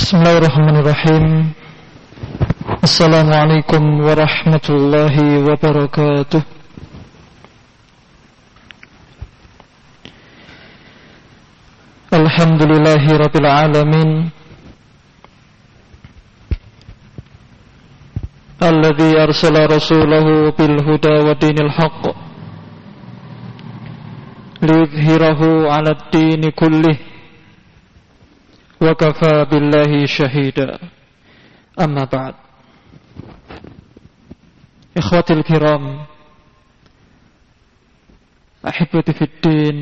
Bismillahirrahmanirrahim. Assalamualaikum warahmatullahi wabarakatuh. Alhamdulillahi rabbil alamin, alladzi arsala rasulahu bil huda wa dinil haqq liyudhhirahu 'alad dini kullih wa kafa billahi syahida. Amma ba'd. Ikhwatil kiram, ahibati fid din,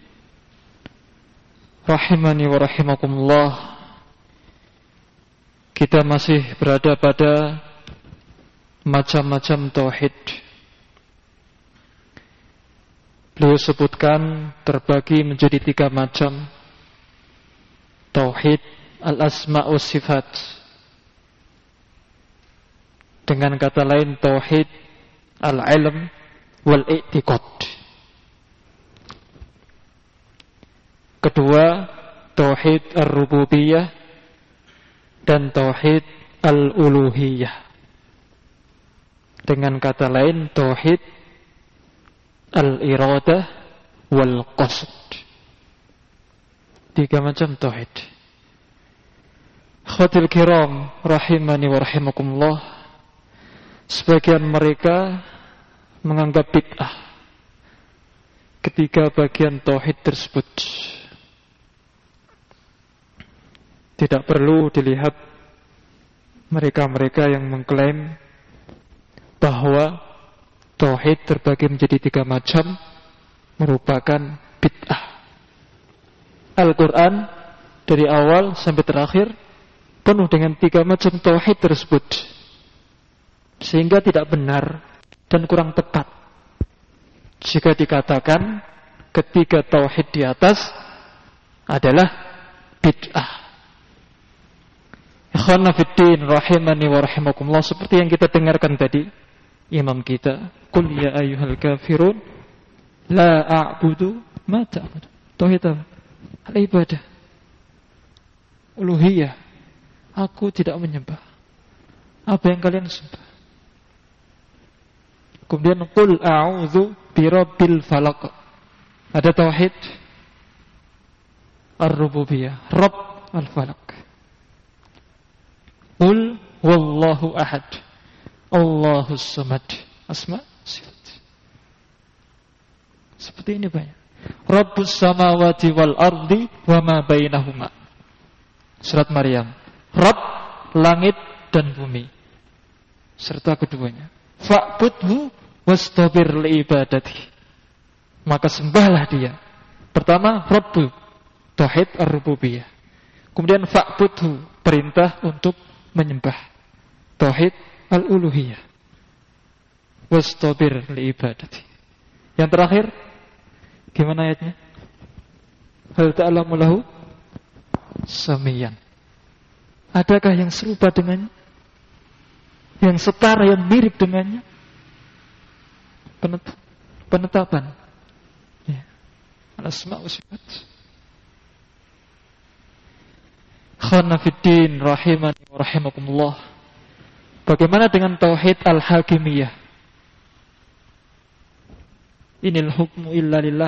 rahimani wa rahimakumullah. Kita masih berada pada macam-macam tauhid. Beliau sebutkan terbagi menjadi 3 macam. Tauhid al-asma' wa sifat. Dengan kata lain tauhid al-ilm wal-i'tiqad. Kedua, tauhid ar-rububiyah dan tauhid al-uluhiyah. Dengan kata lain tauhid al-iradah wal-qasd. 3 macam tauhid. Khawatir kiram, rahimani wa rahimakumullah. Sebagian mereka menganggap bid'ah ketika bagian tauhid tersebut. Tidak perlu dilihat mereka-mereka yang mengklaim bahwa tauhid terbagi menjadi 3 macam merupakan bid'ah. Al-Quran dari awal sampai terakhir penuh dengan 3 macam tauhid tersebut, sehingga tidak benar dan kurang tepat jika dikatakan ketiga tauhid di atas adalah bid'ah. Ikhwana fiddin, rahimani wa rahimakumullah. Seperti yang kita dengarkan tadi imam kita, qul ya ayyuhal kafirun la a'budu ma ta'budu. Tauhid apa? Al-ibadah, uluhiyah. Aku tidak menyembah apa yang kalian sembah. Kemudian qul a'udzu birabbil falaq. Ada tauhid ar-rububiyah, Rabb al-falaq. Qul wallahu ahad, Allahus samad. Asma, sifat. Seperti ini banyak. Rabbus samawati wal ardi wa ma bainahuma. Surat Maryam. Rabb langit dan bumi serta keduanya. Fa'budhu wastabir li ibadati. Maka sembahlah dia. Pertama, Rabbu, tauhid ar-rububiyah. Kemudian fa'budhu, perintah untuk menyembah, tauhid al-uluhiyah. Wastabir li ibadati. Yang terakhir, gimana ayatnya? Hal ta'lamu lahu samiyan. Adakah yang serupa dengannya? Yang setara, yang mirip dengannya? Penetapan. Ya. Al-asma' wa sifat. Khana fiddin, rahimani wa rahimakumullah. Bagaimana dengan tauhid al-hakimiyah? Inil hukmu illa lillah.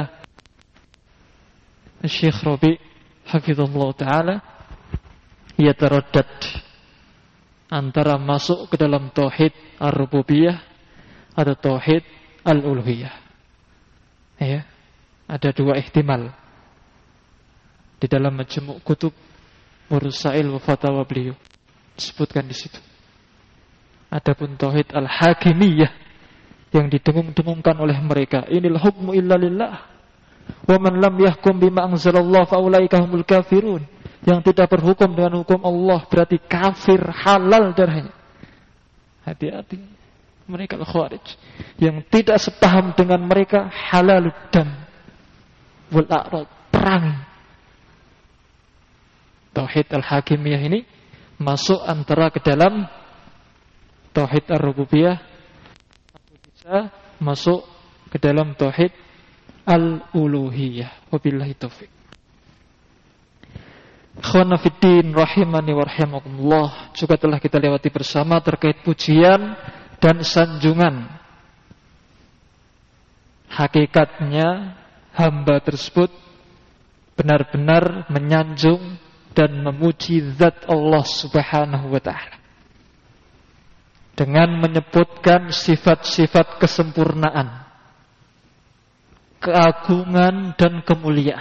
Syekh Rabi' hafizallahu ta'ala yataraddad antara masuk ke dalam tauhid ar-rububiyah atau tauhid al-uluhiyah. Ya, ada 2 ihtimal di dalam majmu' kutub Mursail wa Fatawa beliau disebutkan di situ. Adapun tauhid al-hakimiyah yang didengung-dengungkan oleh mereka, inil hukmu illa lillah wa man lam yahkum bima anzalallah fa ulaika humul kafirun. Yang tidak berhukum dengan hukum Allah berarti kafir, halal darahnya. Hati-hati, mereka al-khawarij yang tidak sepaham dengan mereka, halal dam wal a'rad, perang. Tauhid al-hakimiyah ini masuk antara ke dalam tauhid ar-rububiyah, bisa masuk ke dalam tauhid al-uluhiyah. Wabillahi taufik. Ikhwana fiddin rahimani wa rahimakumullah, juga telah kita lewati bersama terkait pujian dan sanjungan. Hakikatnya hamba tersebut benar-benar menyanjung dan memuji zat Allah Subhanahu wa ta'ala dengan menyebutkan sifat-sifat kesempurnaan, keagungan dan kemuliaan.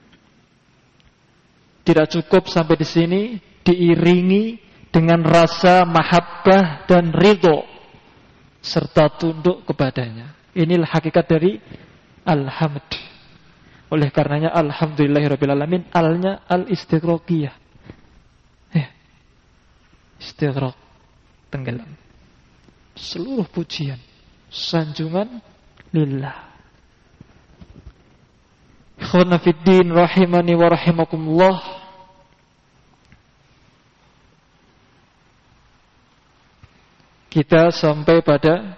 Tidak cukup sampai di sini, diiringi dengan rasa mahabbah dan ridho serta tunduk kepadanya. Inilah hakikat dari alhamd. Oleh karenanya alhamdulillahirabbil alamin, alnya al-istighraqiyah. Istighraq, tenggelam. Seluruh pujian, sanjungan lillah. Ikhwana fiddin rahimani wa rahimakumullah. Kita sampai pada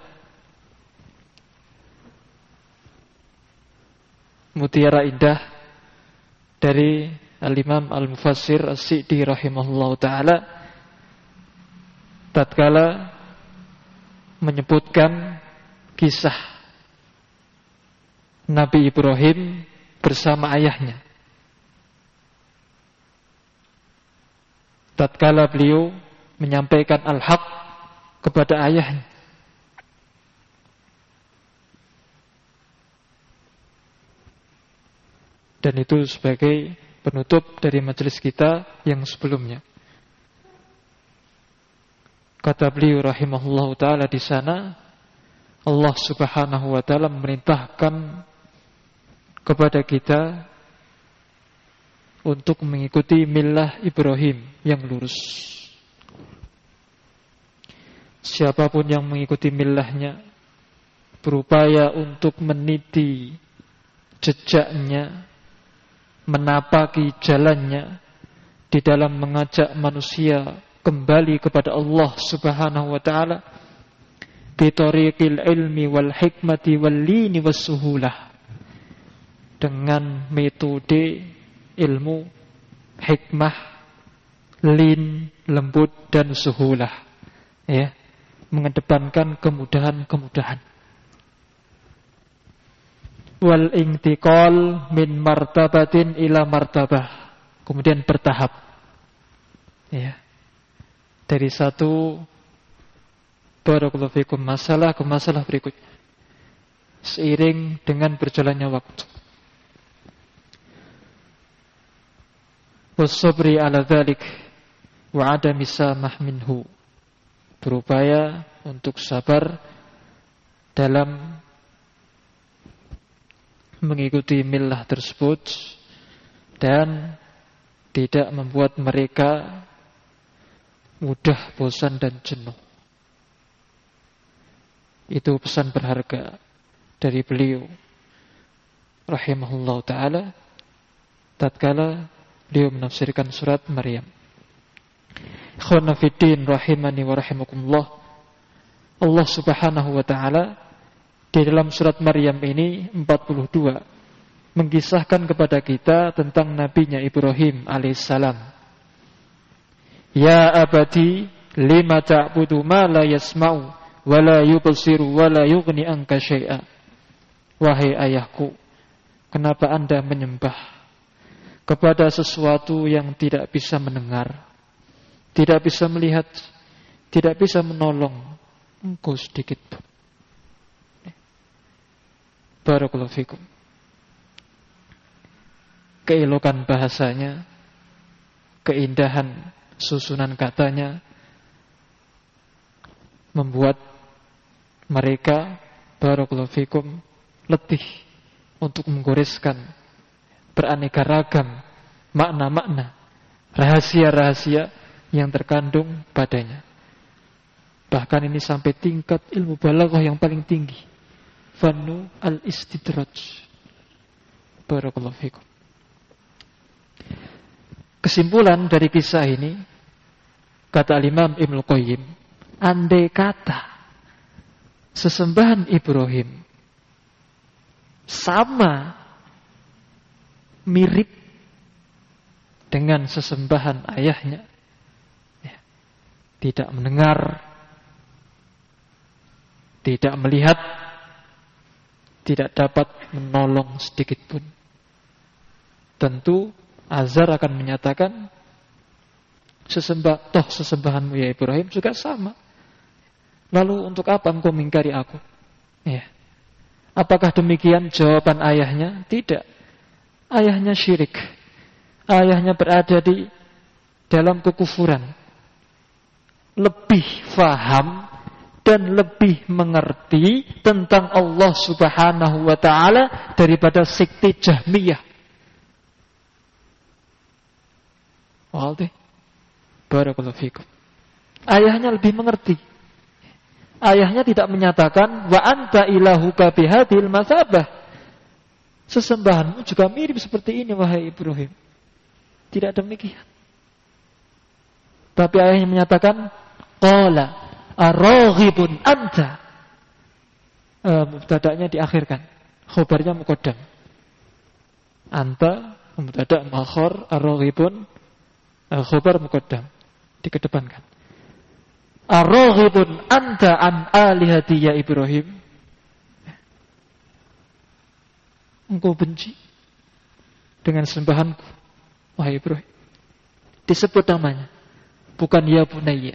mutiara indah dari Al-Imam Al-Mufassir As-Sa'di rahimahullahu ta'ala tatkala menyebutkan kisah Nabi Ibrahim bersama ayahnya. Tatkala beliau menyampaikan al-haq kepada ayahnya. Dan itu sebagai penutup dari majelis kita yang sebelumnya. Kata beliau rahimahullahu ta'ala di sana, Allah subhanahu wa ta'ala memerintahkan kepada kita untuk mengikuti millah Ibrahim yang lurus. Siapapun yang mengikuti millahnya, berupaya untuk meniti jejaknya, menapaki jalannya di dalam mengajak manusia kembali kepada Allah subhanahu wa ta'ala bitariqil ilmi wal hikmati wal lini was suhulah, dengan metode ilmu, hikmah, lin, lembut dan suhulah, ya, mengedepankan kemudahan-kemudahan. Wal intiqal min martabatin ila martabah, kemudian bertahap, ya, dari satu barakallahu fikum masalah ke masalah berikutnya seiring dengan berjalannya waktu. Wasabri ala dzalik wa adami samah minhu, berupaya untuk sabar dalam mengikuti millah tersebut dan tidak membuat mereka mudah bosan dan jenuh. Itu pesan berharga dari beliau rahimahullah ta'ala tatkala beliau menafsirkan surat Maryam. Ikhwana fiddin rahimani wa rahimakumullah. Allah subhanahu wa ta'ala di dalam surat Maryam ini 42 mengisahkan kepada kita tentang nabinya Ibrahim alaihissalam. Ya abadi lima ta'budu ma la yasma'u wa la yubsiru wa la yughni anka syai'a. Wahai ayahku, kenapa Anda menyembah kepada sesuatu yang tidak bisa mendengar, tidak bisa melihat, tidak bisa menolong engkau sedikit pun. Barakallahu fikum. Keelokan bahasanya, keindahan susunan katanya membuat mereka barakallahu fikum letih untuk menggoreskan beraneka ragam makna-makna, rahasia-rahasia yang terkandung padanya. Bahkan ini sampai tingkat ilmu balaghah yang paling tinggi, fannu al-istidraj. Barakallahu fikum. Kesimpulan dari kisah ini, kata Imam Ibnu Qayyim, andai kata sesembahan Ibrahim sama mirip dengan sesembahan ayahnya, ya, tidak mendengar, tidak melihat, tidak dapat menolong sedikit pun. Tentu Azar akan menyatakan, sesembahanmu ya Ibrahim juga sama. Lalu untuk apa engkau mengingkari aku? Ya. Apakah demikian jawaban ayahnya? Tidak. Ayahnya syirik. Ayahnya berada di dalam kekufuran. Lebih faham dan lebih mengerti tentang Allah Subhanahu wa ta'ala daripada sekte Jahmiyah. Wallah, barakallahu fikum. Ayahnya lebih mengerti. Ayahnya tidak menyatakan wa anta ilahuka bihadil masabah. Sesembahanmu juga mirip seperti ini wahai Ibrahim. Tidak demikian. Tapi ayahnya menyatakan qala araghibun anta. Mubtada'nya diakhirkan, khabarnya muqaddam. Anta mubtada' muakhar, araghibun khabar muqaddam, dikedepankan. Araghibun anta an alihati ya Ibrahim. Engkau benci dengan sembahanku wahai Ibrahim. Disebut namanya, bukan ya bunayya.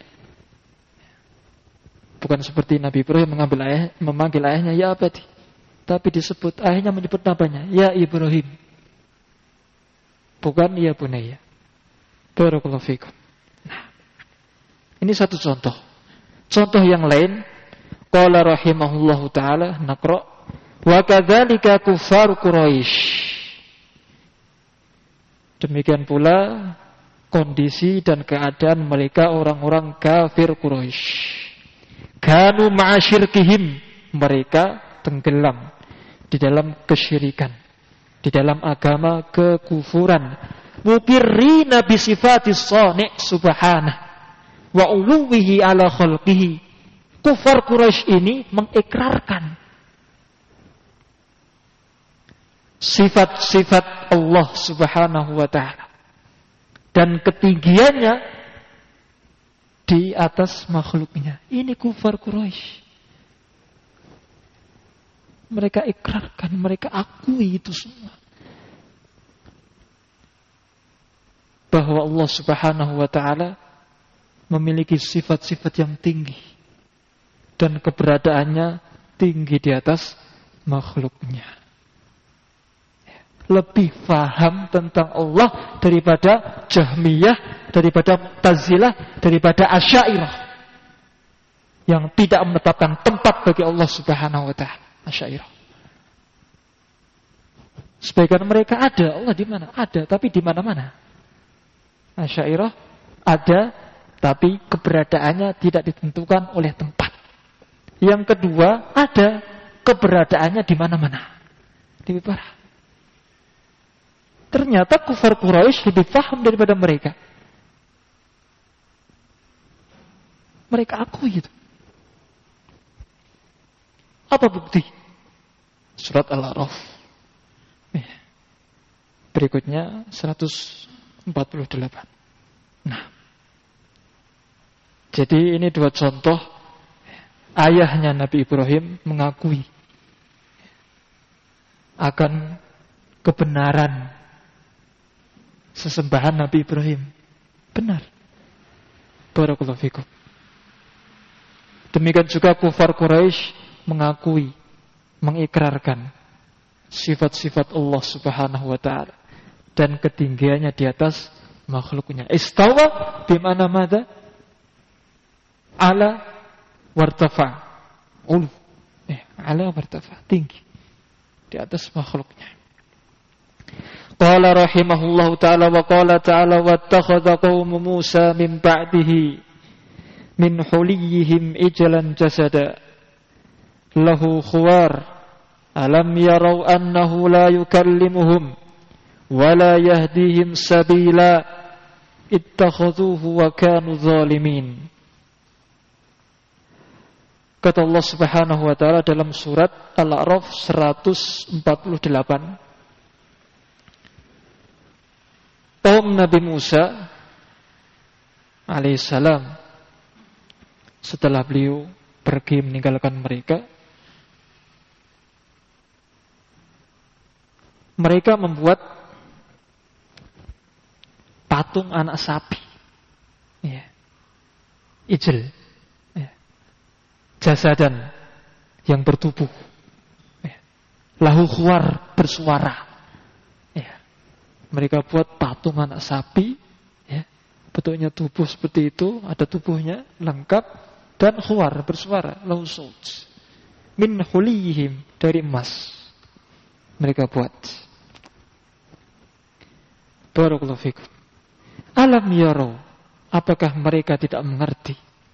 Bukan seperti Nabi Ibrahim memanggil ayahnya ya abadi, tapi disebut, ayahnya menyebut namanya ya Ibrahim, bukan ya bunayya. Barakallahu fikum. Nah, ini satu contoh. Contoh yang lain, qala rahimahullahu taala, naqra, wa kadzalika kufar Quraisy. Demikian pula kondisi dan keadaan mereka orang-orang kafir Quraisy. Kanu ma'asyirkihim, mereka tenggelam di dalam kesyirikan, di dalam agama kekufuran. Muqirrina bi sifatis shani' subhanahu wa uluwihi ala khalqihi. Kufar Quraisy ini mengikrarkan sifat-sifat Allah Subhanahu wa ta'ala dan ketinggiannya di atas makhluknya. Ini kufar Quraisy. Mereka ikrarkan, mereka akui itu semua, bahwa Allah Subhanahu wa ta'ala memiliki sifat-sifat yang tinggi dan keberadaannya tinggi di atas makhluknya. Lebih paham tentang Allah daripada Jahmiyah, daripada Mu'tazilah, daripada Asy'ariyah yang tidak menetapkan tempat bagi Allah Subhanahu wa ta'ala. Asy'ariyah. Sebagian mereka ada, Allah di mana? Ada, tapi di mana-mana. Asy'ariyah ada, tapi keberadaannya tidak ditentukan oleh tempat. Yang kedua, ada, keberadaannya di mana-mana. Lebih parah. Ternyata kufar Quraisy lebih paham daripada mereka. Mereka akui itu. Apa bukti? Surat Al-A'raf. Berikutnya 148. Nah, jadi ini dua contoh. Ayahnya Nabi Ibrahim mengakui akan kebenaran sesembahan Nabi Ibrahim. Benar. Barakallahu fikum. Demikian juga kufar Quraisy mengakui, mengikrarkan sifat-sifat Allah Subhanahu wa ta'ala dan ketinggiannya di atas makhluknya. Istawa bimana madza? Ala wartafa. Ala wartafa, tinggi di atas makhluknya. Qala rahimahullahu ta'ala wa qala ta'ala wattakhadha qaumu Musa min ba'dihi min huliyihim ijlan jasada lahu khuwar alam yarau annahu la yukallimuhum wa la yahdihim sabila ittakhadhuhu wa kanu zalimin. Kata Allah Subhanahu wa ta'ala dalam surat Al-A'raf 148, kaum Nabi Musa alaihissalam setelah beliau pergi meninggalkan mereka membuat patung anak sapi, ya, ijl, ya, jasadan yang bertubuh, ya, lahu khuwar, bersuara, ya. Mereka buat patung anak sapi, ya, bentuknya tubuh seperti itu, ada tubuhnya lengkap dan khuwar, bersuara, lahu sawt, min hulihim, dari emas mereka buat. Barakallahu fikum. Alam yaro, apakah mereka tidak mengerti,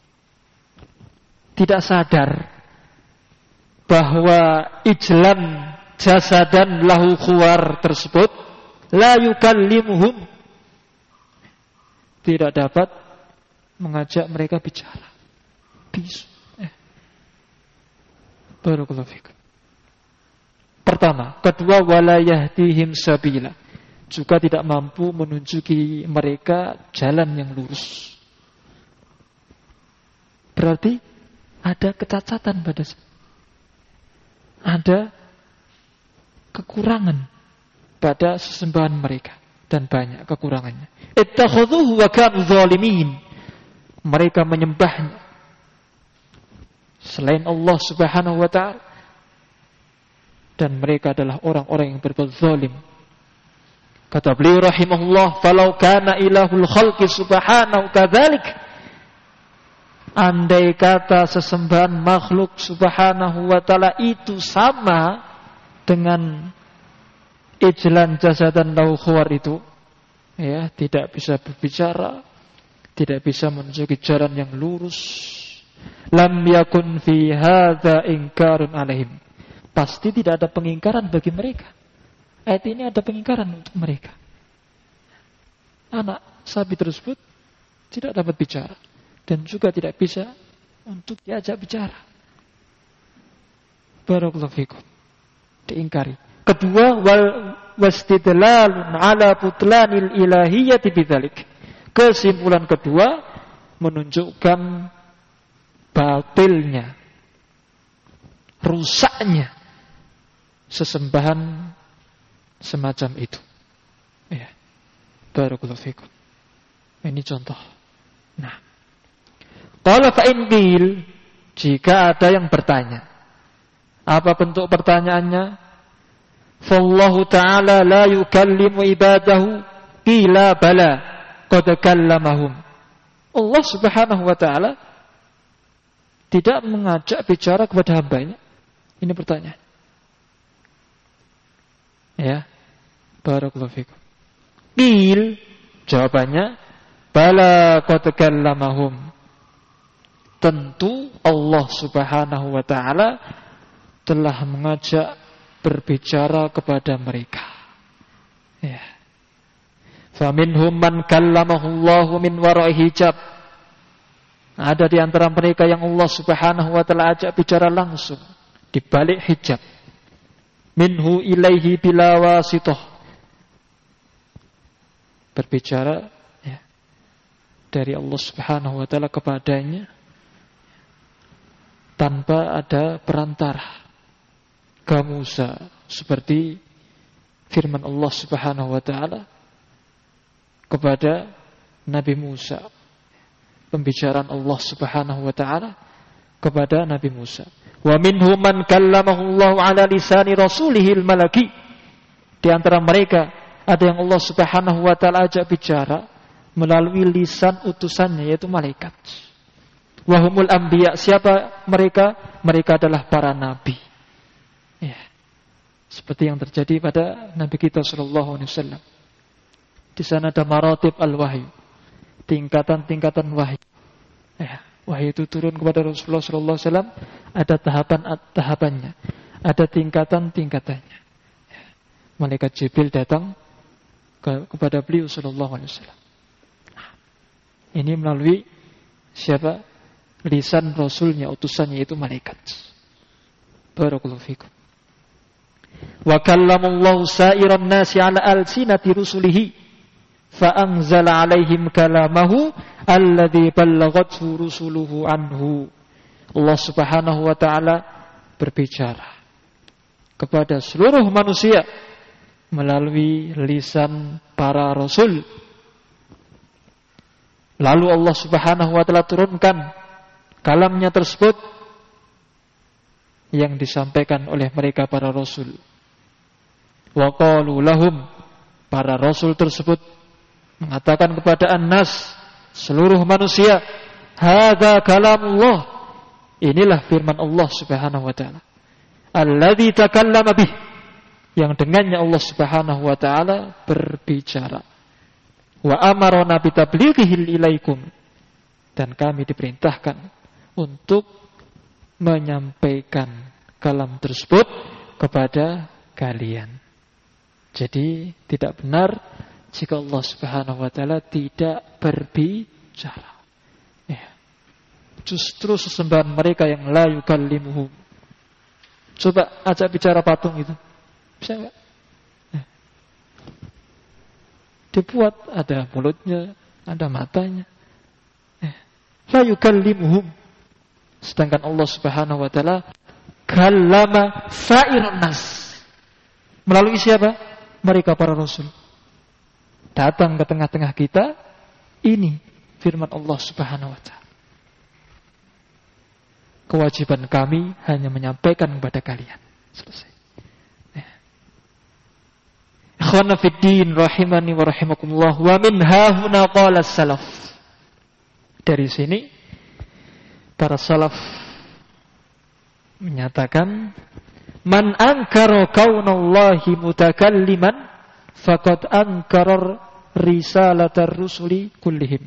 tidak sadar bahwa ijlan jasadan lahu khuwar tersebut la yukallimuhum, tidak dapat mengajak mereka bicara. Bisu. Barakallahu fikum. Pertama, kedua, wala yahdihim sabila, juga tidak mampu menunjuki mereka jalan yang lurus. Berarti ada kecacatan pada, ada kekurangan pada sesembahan mereka, dan banyak kekurangannya. Ittakhadhuhu wa kanu zalimin, mereka menyembahnya selain Allah Subhanahu wa ta'ala, dan mereka adalah orang-orang yang berbuat zalim. Kata beliau rahimahullah, falau kana ilahul khalqi subhanahu kadzalik, andai kata sesembahan makhluk Subhanahu wa ta'ala itu sama dengan ijlan jasadan lahu khuwar itu, ya, tidak bisa berbicara, tidak bisa menunjuki jalan yang lurus, lam yakun fi hadza ingkarun alaihim, pasti tidak ada pengingkaran bagi mereka. Ayat ini ada pengingkaran untuk mereka. Anak sapi tersebut tidak dapat bicara dan juga tidak bisa untuk diajak bicara. Barakallahu fikum. Diingkari. Kedua, wastidlalun ala butlanil ilahiyyati bidzalik. Kesimpulan kedua menunjukkan batilnya, rusaknya sesembahan semacam itu. Ya. Barakallahu fikum. Ini contoh. Nah, qala fa in qil, jika ada yang bertanya. Apa bentuk pertanyaannya? Fallahu ta'ala la yukallimu ibadahu, qila bala qad kallamahum. Allah Subhanahu wa ta'ala tidak mengajak bicara kepada hambanya. Ini pertanyaan. Ya. Barakallahu fikum. Qil, jawabannya, bala qad kallamahum. Tentu Allah Subhanahu wa ta'ala telah mengajak berbicara kepada mereka. Ya. Faminhum man kallamahu Allahu min wara'i hijab. Ada di antara mereka yang Allah Subhanahu wa ta'ala ajak bicara langsung di balik hijab. Minhu ilaihi bila wasithah, berbicara, ya, dari Allah Subhanahu wa ta'ala kepadanya tanpa ada perantara. Kamusa, seperti firman Allah Subhanahu wa ta'ala kepada Nabi Musa, pembicaraan Allah Subhanahu wa ta'ala kepada Nabi Musa. Wa minhum man kallamahu Allah ala lisani rasulihil malaki. Di antara mereka ada yang Allah Subhanahu wa ta'ala ajak bicara melalui lisan utusannya, yaitu malaikat. Wahumul anbiya, siapa mereka? Mereka adalah para nabi. Ya. Seperti yang terjadi pada Nabi kita sallallahu alaihi wasallam. Di sana ada maratib al-wahyu, tingkatan-tingkatan wahyu. Ya, wahyu itu turun kepada Rasulullah sallallahu alaihi wasallam, ada tahapan-tahapannya, ada tingkatan-tingkatannya. Ya. Malaikat Jibril datang kepada beliau sallallahu alaihi wasallam. Ini melalui siapa? Lisan Rasulnya, utusannya, itu malaikat. Barakallahu fikum. Wa kallamallahu sa'iran nasi ala alsinati rusulihi. fa anzala 'alaihim kalamahu alladzi ballaghathu rusuluhu anhu. Allah Subhanahu wa taala berbicara kepada seluruh manusia melalui lisan para rasul. Lalu Allah Subhanahu wa taala turunkan kalamnya tersebut yang disampaikan oleh mereka para rasul. Wa qalu lahum, para rasul tersebut mengatakan kepada an-nas, seluruh manusia, hadza kalamullah, inilah firman Allah Subhanahu wa taala, alladzi takallama bih, yang dengannya Allah Subhanahu wa taala berbicara. Wa amarna bitablighihi ilaikum, dan kami diperintahkan untuk menyampaikan kalam tersebut kepada kalian. Jadi tidak benar jika Allah Subhanahu wa taala tidak berbicara. Ya. Justru sesembahan mereka yang la yukallimuhum. Coba ajak bicara patung itu. Bisa enggak? Ya. Dibuat ada mulutnya, ada matanya. Ya. La yukallimuhum. Sedangkan Allah Subhanahu wa taala kallama sa'irun nas. Melalui siapa? Mereka para rasul. Datang ke tengah-tengah kita, ini firman Allah Subhanahu wa taala. Kewajiban kami hanya menyampaikan kepada kalian. Selesai. Ikhwana fid din rahimani wa rahimakumullah, wa min hahuna qala salaf. Dari sini para salaf menyatakan, man ankara kaunallahi mutakalliman faqad ankara risalatar rusuli kullihim.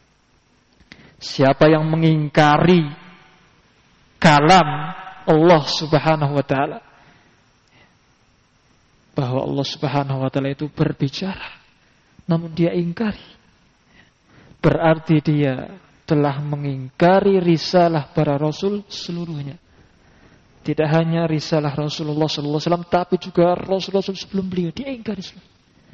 Siapa yang mengingkari kalam Allah Subhanahu wa taala, bahwa Allah Subhanahu wa taala itu berbicara, namun dia ingkari, berarti dia telah mengingkari risalah para rasul seluruhnya. Tidak hanya risalah Rasulullah SAW, tapi juga rasul-rasul sebelum beliau dia ingkari seluruhnya.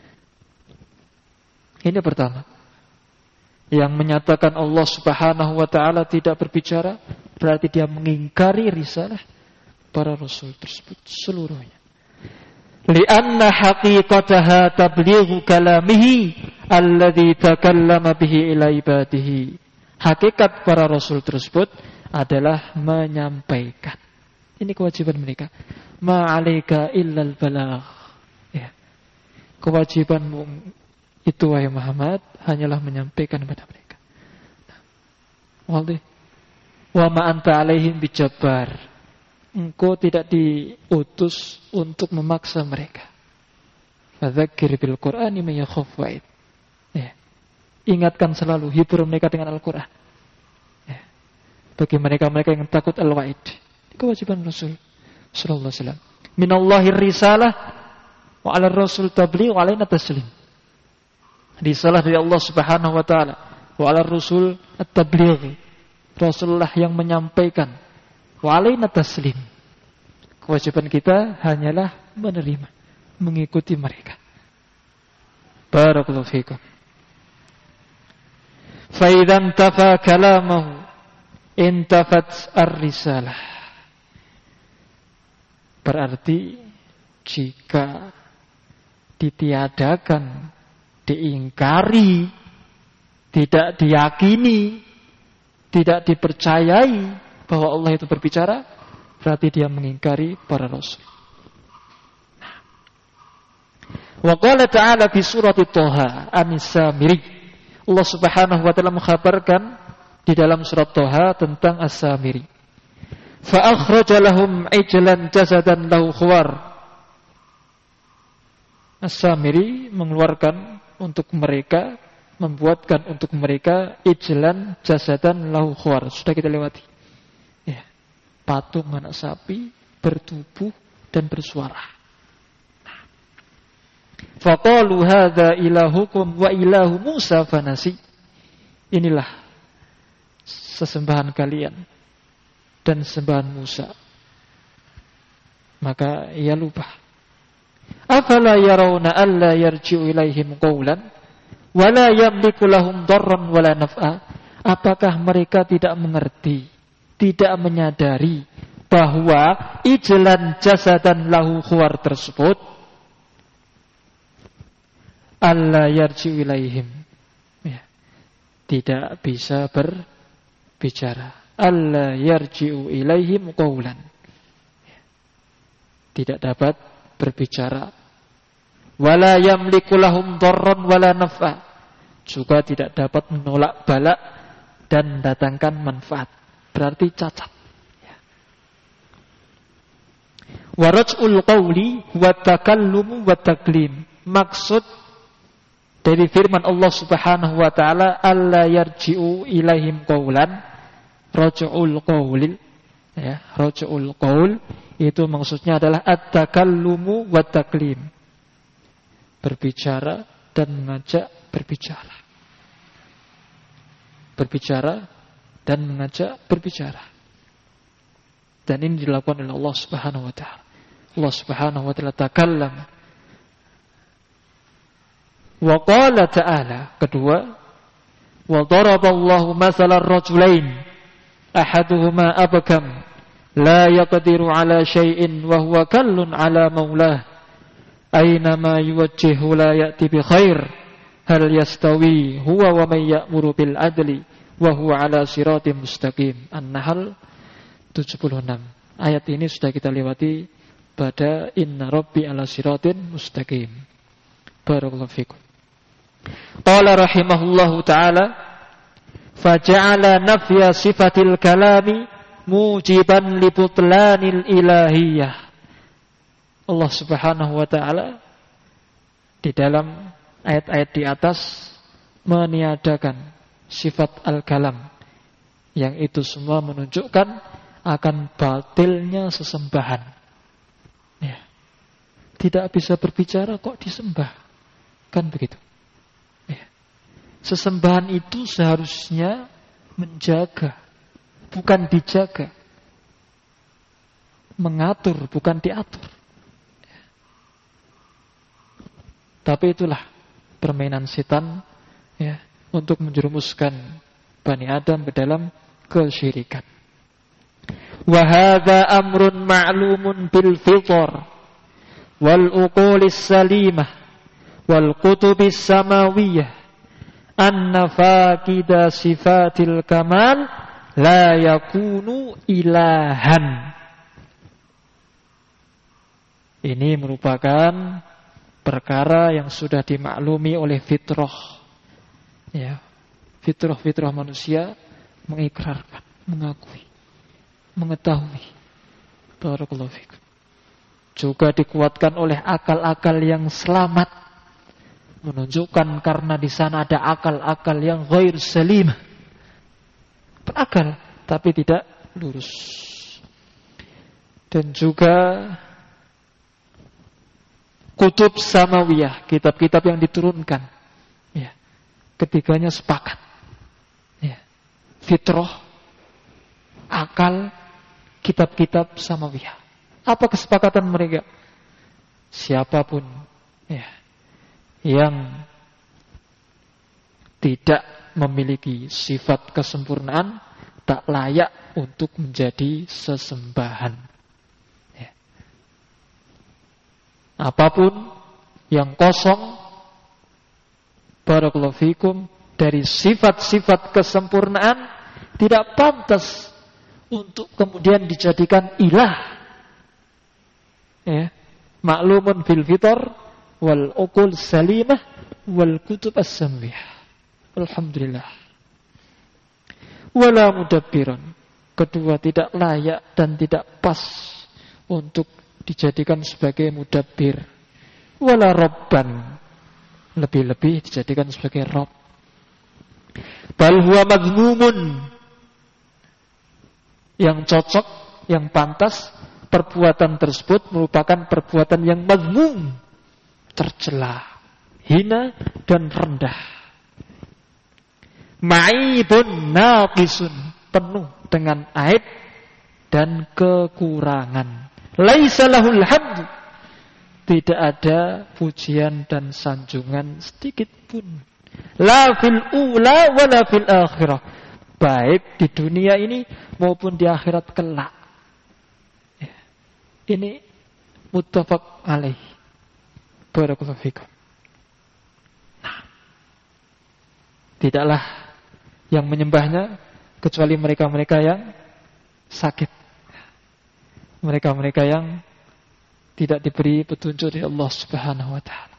Ini pertama. Yang menyatakan Allah Subhanahu wa taala tidak berbicara, berarti dia mengingkari risalah para rasul tersebut seluruhnya. Li'anna haqiqataha tablighu kalamihi alladzi takallama bihi ila ibadihi. Hakikat para rasul tersebut adalah menyampaikan. Ini kewajiban mereka. Ma'alaika illal balagh. Ya. Kewajibanmu itu wahai Muhammad hanyalah menyampaikan kepada mereka. Wa ma anta alaihim bijabbar. Engkau tidak diutus untuk memaksa mereka. Fadzakir bil Qur'ani may yakhaf wa'id. Ya. Ingatkan selalu, hibur mereka dengan Al-Quran. Ya. Bagi mereka-mereka yang takut al-wa'id. Kewajiban Rasul sallallahu alaihi wasallam. Minallahir risalah wa 'alar rasul tabligh wa 'alaina taslim. Risalah dari Allah Subhanahu wa taala, wa 'alar rasul at-tabligh. Rasulullah yang menyampaikan, wa 'alaina taslim. Kewajiban kita hanyalah menerima, mengikuti mereka. Barakallahu fiikum. Fa idzan tafa kalamahu intafat ar-risalah. Berarti jika ditiadakan, diingkari, tidak diyakini, tidak dipercayai bahwa Allah itu berbicara, berarti dia mengingkari para rasul. Wa qala ta'ala fi surati Thaha An-Samiri. Allah Subhanahu wa taala mengkhabarkan di dalam surat Thaha tentang As-Samiri. Fa akhraja lahum ijlan jasadan lahu khuwar. As-Samiri mengeluarkan untuk mereka, membuatkan untuk mereka ijlan jasadan lahu khuwar. Sudah kita lewati. Ya. Patung anak sapi bertubuh dan bersuara. Faqalu hadza ilahukum wa ilahu Musa fanasi. Inilah sesembahan kalian dan sembahan Musa. Maka ia lupa. Afala yarawna alla yarji'u ilaihim qawlan. Wala yamliku lahum darran wala naf'a. Apakah mereka tidak mengerti, tidak menyadari bahwa ijlan jasadan lahu khuwar tersebut alla yarji'u ilaihim, ya, tidak bisa berbicara. Alla yarji'u ilaihim qawlan, tidak dapat berbicara. Wala yamliku lahum darran wala naf'a, juga tidak dapat menolak bala dan datangkan manfaat. Berarti cacat. Wa raj'ul qawli wa takallumu wa taklim. Maksud dari firman Allah Subhanahu wa taala alla yarji'u ilaihim qawlan, raj'ul qawli, ya, raj'ul qaul itu maksudnya adalah at-takallumu wa taklim. Berbicara dan mengajak berbicara. Berbicara dan mengajak berbicara. Dan ini dilakukan oleh Allah Subhanahu wa taala. Allah Subhanahu wa taala takallam. Wa qala ta'ala, kedua, wa daraballahu mathalan rajulain ahaduhuma abkam la yaqdiru ala syai'in wa huwa kallun ala maulah aina ma yuwajjihu la ya'ti bi khair hal yastawi huwa wa man ya'muru bil adli wa huwa ala siratim mustaqim. An-Nahl 76. Ayat ini sudah kita lewati pada inna rabbi ala siratin mustaqim. Barakallahu fikum. Qala rahimahullahu ta'ala faja'ala nafya sifatil kalami mujiban li butlanil ilahiyah. Allah Subhanahu wa ta'ala di dalam ayat-ayat di atas meniadakan sifat al-kalam, yang itu semua menunjukkan akan batilnya sesembahan. Ya. Tidak bisa berbicara kok disembah, kan begitu. Ya. Sesembahan itu seharusnya menjaga, bukan dijaga. Mengatur, bukan diatur. Ya. Tapi itulah permainan setan, ya, untuk menjerumuskan Bani Adam ke dalam kesyirikan. Wa hadza amrun ma'lumun bil fitr wal uqulis salimah wal kutubis samawiyah anna faqida sifatil kamal la yakunu ilahan. Ini merupakan perkara yang sudah dimaklumi oleh fitrah. Ya, fitrah manusia mengikrarkan, mengakui, mengetahui. Barakallahu fikum. Juga dikuatkan oleh akal-akal yang selamat, menunjukkan karena di sana ada akal-akal yang ghair salim, berakal tapi tidak lurus. Dan juga kutub samawiyah, kitab-kitab yang diturunkan, ya, ketiganya sepakat, ya, fitrah, akal, kitab-kitab samawiyah. Apa kesepakatan mereka? Siapapun, ya, yang tidak memiliki sifat kesempurnaan tak layak untuk menjadi sesembahan. Ya. Apapun yang kosong, barakallahu fikum, dari sifat-sifat kesempurnaan tidak pantas untuk kemudian dijadikan ilah. Ya. Maklumun bil fitar wal uqul salimah wal kutub as-samiyah. Alhamdulillah. Wala mudabbiran. Kedua, tidak layak dan tidak pas untuk dijadikan sebagai mudabbir. Wala rabban. Lebih-lebih dijadikan sebagai rabb. Bal huwa madhmumun. Yang cocok, yang pantas, perbuatan tersebut merupakan perbuatan yang madhmum, tercela, hina dan rendah. Ma'ibun naqisun, penuh dengan aib dan kekurangan. Laisa lahul hamdu, tidak ada pujian dan sanjungan sedikit pun La fil ula wala fil akhirah. Baik di dunia ini maupun di akhirat kelak. Ini muttafaq alaih. Barakallahu fikum. Nah, tidaklah yang menyembahnya kecuali mereka-mereka yang sakit. Mereka-mereka yang tidak diberi petunjuk dari Allah Subhanahu wa taala.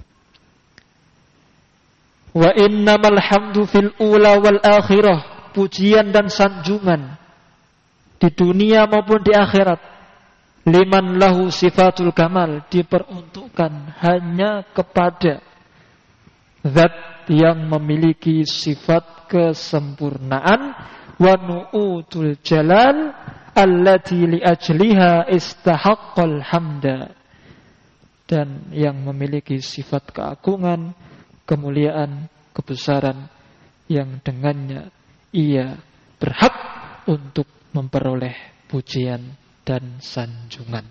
Wa innamal hamdu fil ula wal akhirah. Pujian dan sanjungan di dunia maupun di akhirat, liman lahu sifatul kamal, diperuntukkan hanya kepada zat yang memiliki sifat kesempurnaan, wa nu'utul jalal allati li ajliha istahaqqal hamda, dan yang memiliki sifat keagungan, kemuliaan, kebesaran yang dengannya ia berhak untuk memperoleh pujian dan sanjungan.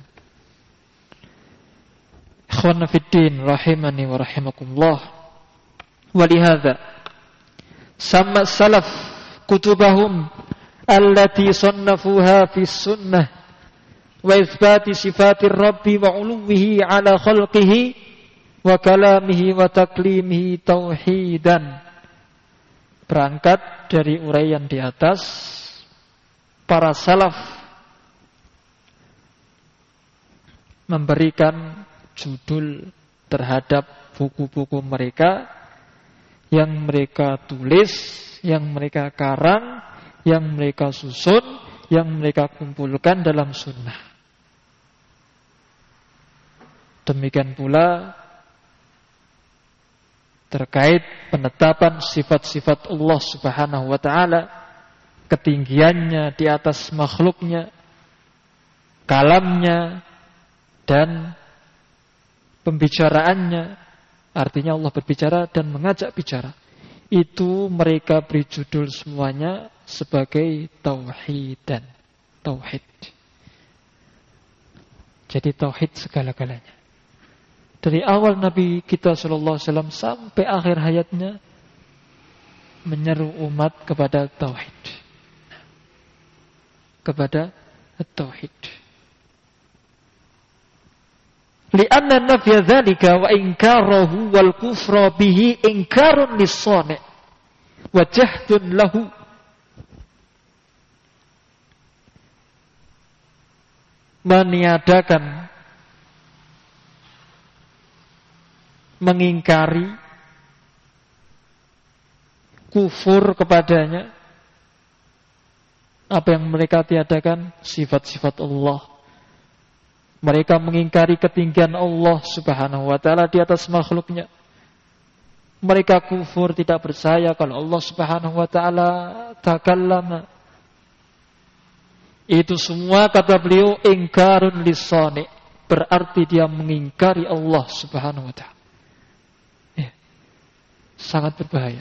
Ikhwan fiddin rahimani wa rahimakumullah. Walihada sama salaf kutubahum allati sannafuha fi sunnah wa itsbati sifatir rabbi wa uluwihi ala khalqihi wa kalamihi wa taklimihi tauhidan. Berangkat dari uraian di atas, para salaf memberikan judul terhadap buku-buku mereka yang mereka tulis, yang mereka karang, yang mereka susun, yang mereka kumpulkan dalam sunnah. Demikian pula terkait penetapan sifat-sifat Allah Subhanahu wa taala, ketinggiannya di atas makhluknya, kalamnya dan pembicaraannya, artinya Allah berbicara dan mengajak bicara. Itu mereka beri judul semuanya sebagai tauhidan, tauhid. Jadi tauhid segala-galanya. Dari awal Nabi kita sallallahu alaihi wasallam sampai akhir hayatnya menyeru umat kepada tauhid. Kepada tauhid. Li'anna nafya dzalika wa inkarahu wal kufra bihi inkarun lis-shani' wa jahdun lahu. Meniadakan, mengingkari, kufur kepadanya, apa yang mereka tiadakan, sifat-sifat Allah. Mereka mengingkari ketinggian Allah Subhanahu wa taala di atas makhluknya. Mereka kufur, tidak percaya kalau Allah Subhanahu wa taala takallama. Itu semua, kata beliau, ingkarun lis-shani', berarti dia mengingkari Allah Subhanahu wa taala. Sangat berbahaya.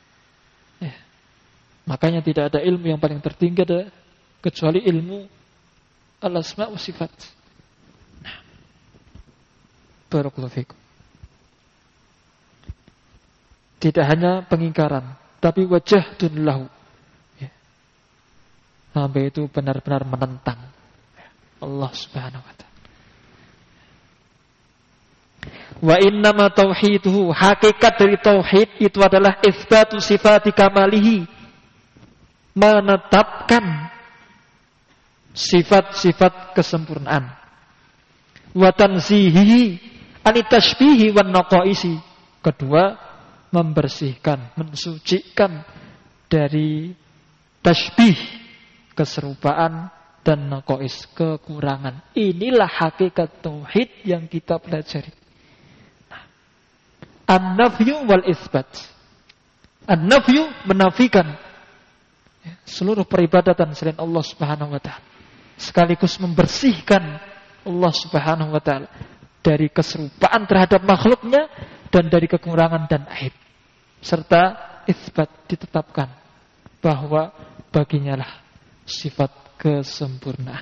Makanya tidak ada ilmu yang paling tertinggi kecuali ilmu al-asma' wa sifat. Barakallahu fikum. Tidak hanya pengingkaran, tapi wajahdun lahu. Sampai itu benar-benar menentang Allah Subhanahu wa taala. Wa innama tauhiduhu, hakikat dari tauhid itu adalah itsbatu sifati kamalihi, menetapkan sifat-sifat kesempurnaan. Wa tanzihihi anitashbihi wan naqaisi, kedua membersihkan, mensucikan dari tashbih, keserupaan, dan naqais, kekurangan. Inilah hakikat tauhid yang kita pelajari. An-nafyu wal isbat. An-nafyu menafikan seluruh peribadatan selain Allah Subhanahu wa taala, sekaligus membersihkan Allah Subhanahu wa taala dari keserupaan terhadap makhluknya dan dari kekurangan dan aib, serta isbat, ditetapkan bahwa baginya lah sifat kesempurnaan.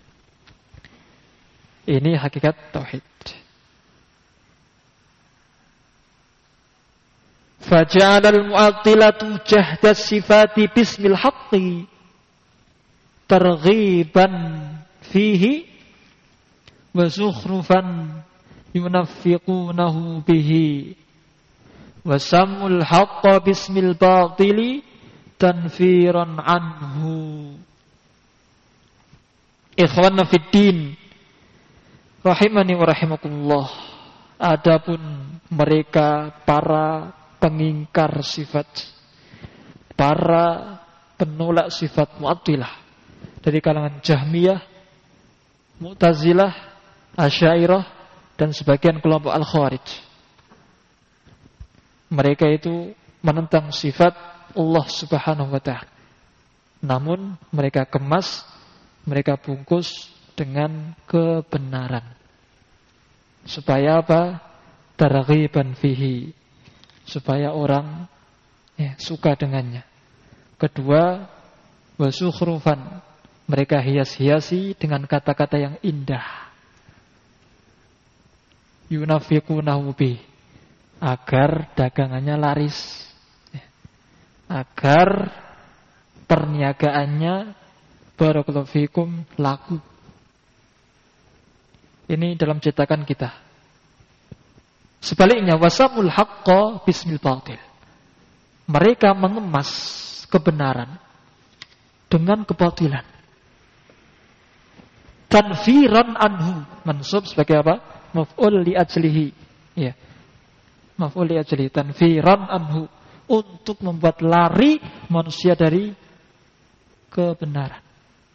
Ini hakikat tauhid. Faja'alal mu'attilatu jahdas sifati bismil haqqi targhiban fihi wa zukhrufan yunaffiqunahu bihi wa samul haqqa bismil batili tanfiran anhu. Ikhwanna fid din rahimani wa rahimakumullah. Adapun mereka para pengingkar sifat, para penolak sifat Mu'attilah dari kalangan Jahmiyah, Mu'tazilah, Asy'ariyah dan sebagian kelompok Al-Khawarij. Mereka itu menentang sifat Allah Subhanahu wa taala. Namun mereka kemas, mereka bungkus dengan kebenaran. Supaya apa? Targhiban fihi. Supaya orang suka dengannya. Kedua, wasukhrufan, mereka hias-hiasi dengan kata-kata yang indah. Yunafiqunahu bi, agar dagangannya laris, agar perniagaannya barakallahu fikum laku. Ini dalam cetakan kita. Sebaliknya, wasamul haqqa bismil batil, mereka mengemas kebenaran dengan kebatilan. Tanfiran anhu, mansub sebagai apa? Maf'ul li ajlihi. Ya. Maf'ul li ajlihi, tanfiran anhu, untuk membuat lari manusia dari kebenaran.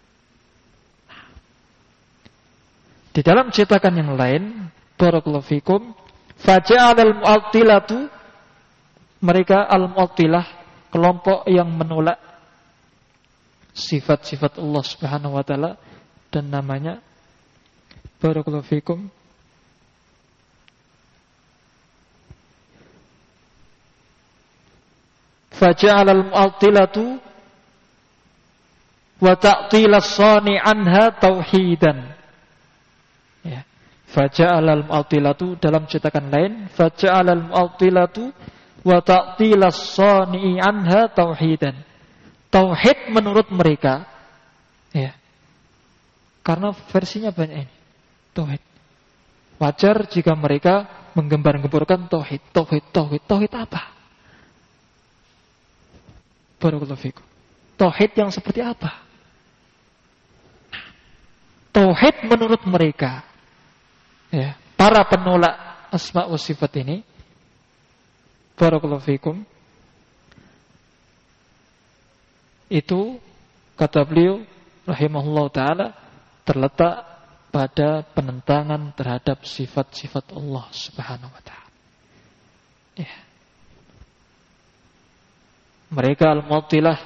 Di dalam cetakan yang lain, barakallahu fikum, faja'alal mu'attilatu, mereka al-mu'attilah, kelompok yang menolak sifat-sifat Allah Subhanahu wa taala, dan namanya barakallahu fikum faja'alal mu'attilatu wa ta'tilas sani anha tauhidan. Ya. Faja'alal mu'attilatu, dalam cetakan lain faja'alal mu'attilatu wa ta'tilas sani anha tauhidan. Tauhid menurut mereka, ya. Karena versinya banyak ini. Tauhid. Wajar jika mereka menggembar-gemborkan tauhid. Tauhid apa? Barakallahu fikum. Tauhid yang seperti apa? Tauhid menurut mereka, ya, para penolak asma wa sifat ini, barakallahu fikum, itu kata beliau rahimahullah taala terletak pada penentangan terhadap sifat-sifat Allah Subhanahu wa taala. Ya. Mereka al-mu'attilah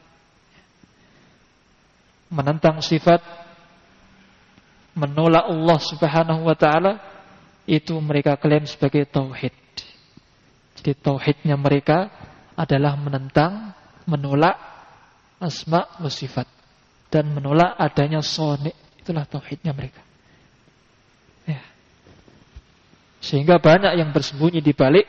menentang sifat, menolak Allah Subhanahu wa taala, itu mereka klaim sebagai tauhid. Jadi tauhidnya mereka adalah menentang, menolak asma wa sifat dan menolak adanya soni. Itulah tauhidnya mereka. Ya. Sehingga banyak yang bersembunyi di balik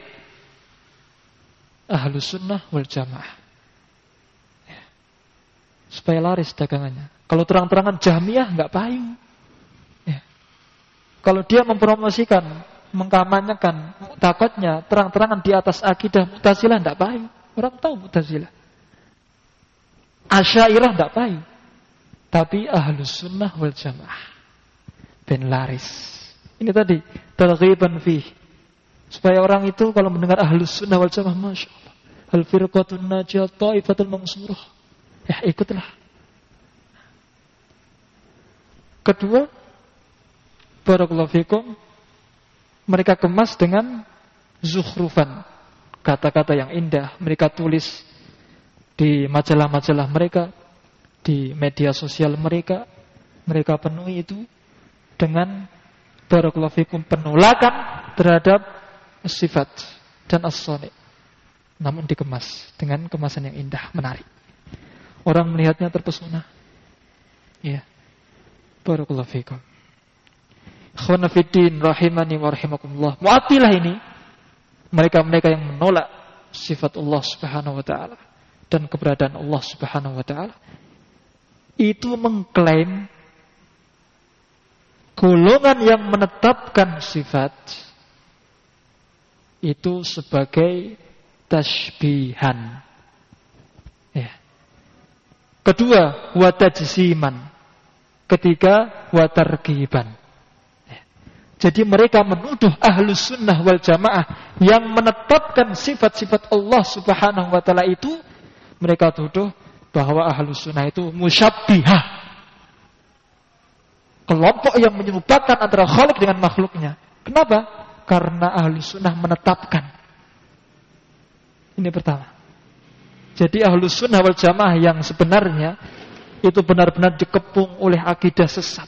Ahlus Sunnah wal Jamaah. Ya. Supaya laris dagangannya. Kalau terang-terangan Jahmiyah enggak payu. Ya. Kalau dia mempromosikan, mengkampanyekan mu'taqadnya terang-terangan di atas akidah Mu'tazilah, enggak payu. Orang tahu Mu'tazilah. Asy'ariyah enggak payu. Tapi Ahlus Sunnah wal Jamaah ben laris. Ini tadi targhiban fih, supaya orang itu kalau mendengar Ahlus Sunnah wal Jamaah, Masya Allah, al-firqatun najiyah ta'ifatul mansurah, ya ikutlah. Kedua, barakallahu fikum, mereka kemas dengan zukhrufan, kata-kata yang indah. Mereka tulis di majalah-majalah mereka, di media sosial mereka, mereka penuhi itu dengan barakallahu fikum penolakan terhadap sifat dan as-sani. Namun dikemas dengan kemasan yang indah, menarik. Orang melihatnya terpesona. Ya. Barakallahu fikum. Ikhwana fiddin rahimani wa rahimakumullah. Mu'attilah ini, mereka-mereka yang menolak sifat Allah Subhanahu wa taala dan keberadaan Allah Subhanahu wa taala, itu mengklaim golongan yang menetapkan sifat itu sebagai tashbihan. Ya. Kedua, wa tajsiman. Ketiga, wa targhiban. Ya. Jadi mereka menuduh Ahlus Sunnah wal Jamaah yang menetapkan sifat-sifat Allah Subhanahu wa taala itu, mereka tuduh bahwa Ahlus Sunnah itu musyabbihah. Kelompok yang menyerupakan antara Khalik dengan makhluknya. Kenapa? Karena Ahlus Sunnah menetapkan. Ini pertama. Jadi Ahlus Sunnah wal Jamaah yang sebenarnya itu benar-benar dikepung oleh akidah sesat.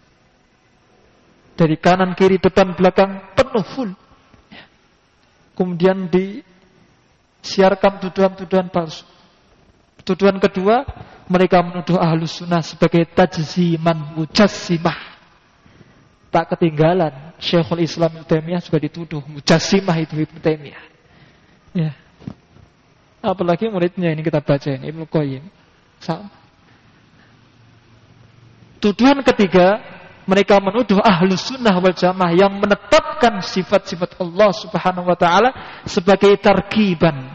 Dari kanan, kiri, depan, belakang penuh full. Kemudian disiarkan tuduhan-tuduhan palsu. Tuduhan kedua, mereka menuduh Ahlus Sunnah sebagai tajziman mujassimah. Tak ketinggalan, Syekhul Islam Ibnu Taimiyah juga dituduh mujassimah itu Ibnu Taimiyah. Ya. Apalagi muridnya ini kita baca ini Ibnu Qayyim. Sama. Tuduhan ketiga, mereka menuduh Ahlus Sunnah wal Jamaah yang menetapkan sifat-sifat Allah Subhanahu wa taala sebagai tarkiban.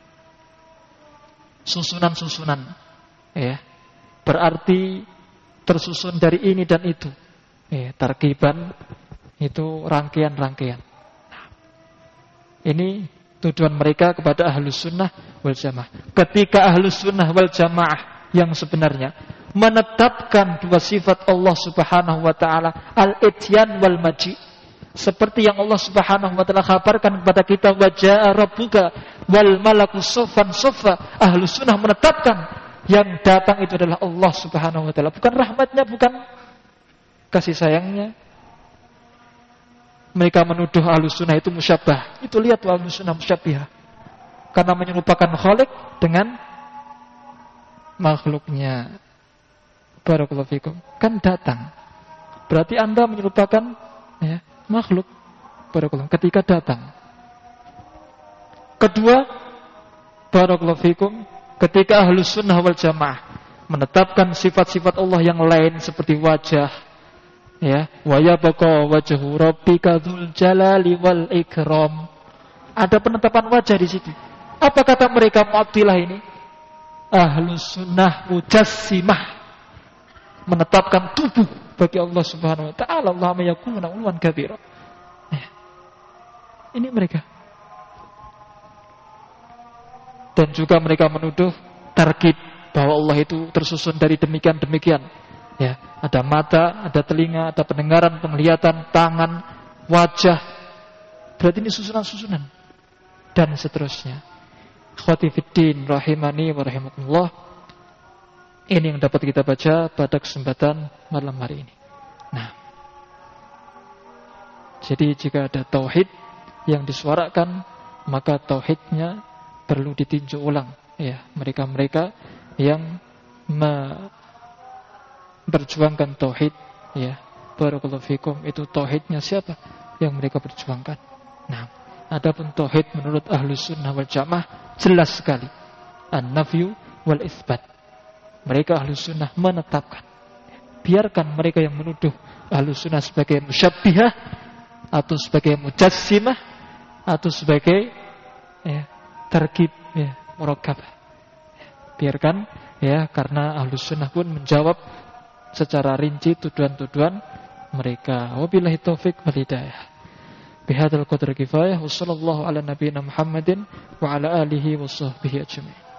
Susunan-susunan. Ya. Berarti tersusun dari ini dan itu. Ya, tarkiban itu rangkaian-rangkaian. Nah, ini tujuan mereka kepada Ahlus Sunnah wal Jamaah. Ketika Ahlus Sunnah wal Jamaah yang sebenarnya menetapkan dua sifat Allah Subhanahu wa taala, al-ityan wal maji, seperti yang Allah Subhanahu wa taala kabarkan kepada kita, wa jaa rabbuka wal malaku saffan saffa. Ahlus Sunnah menetapkan yang datang itu adalah Allah Subhanahu wa taala, bukan rahmatnya, bukan kasih sayangnya. Mereka menuduh Ahlus Sunnah itu musyabbah. Itu lihat Ahlus Sunnah musyabbihah. Karena menyerupakan Khalik dengan makhluknya. Barakallahu fikum. Kan datang. Berarti Anda menyerupakan ya, makhluk. Barakallahu ketika datang. Kedua, barakallahu fikum, ketika Ahlus Sunnah wal Jamaah menetapkan sifat-sifat Allah yang lain seperti wajah, ya, wa yabqa wajhu rabbika dzul jalali wal ikram. Ada penetapan wajah di situ. Apa kata mereka Mu'attilah ini? Ahlus Sunnah mujassimah, menetapkan tubuh bagi Allah Subhanahu wa taala. Allah ma yakuna ulwan kabira. Ya. Ini mereka. Dan juga mereka menuduh tarkib bahwa Allah itu tersusun dari demikian-demikian. Ya, ada mata, ada telinga, ada pendengaran, penglihatan, tangan, wajah. Berarti ini susunan-susunan dan seterusnya. Ikhwati fiddin rahimani wa rahimakumullah. Ini yang dapat kita baca pada kesempatan malam hari ini. Nah, jadi jika ada tauhid yang disuarakan, maka tauhidnya perlu ditinjau ulang. Ya, mereka-mereka yang berjuangkan tauhid, ya, barakallahu fikum, itu tauhidnya siapa yang mereka perjuangkan. Nah, adapun tauhid menurut Ahlus Sunnah wal Jamaah jelas sekali, an-nafyu wal itsbat. Mereka Ahlus Sunnah menetapkan. Biarkan mereka yang menuduh Ahlus Sunnah sebagai musyabbihah atau sebagai mujassimah atau sebagai ya, tarkib, ya, murakkabah. Biarkan, ya, karena Ahlus Sunnah pun menjawab secara rinci tuduhan-tuduhan mereka. Wabillahi taufik wal hidayah. Bihadzal qadri kifayah. Wassallallahu ala nabiyyina Muhammadin wa ala alihi wa sahbihi ajma'in.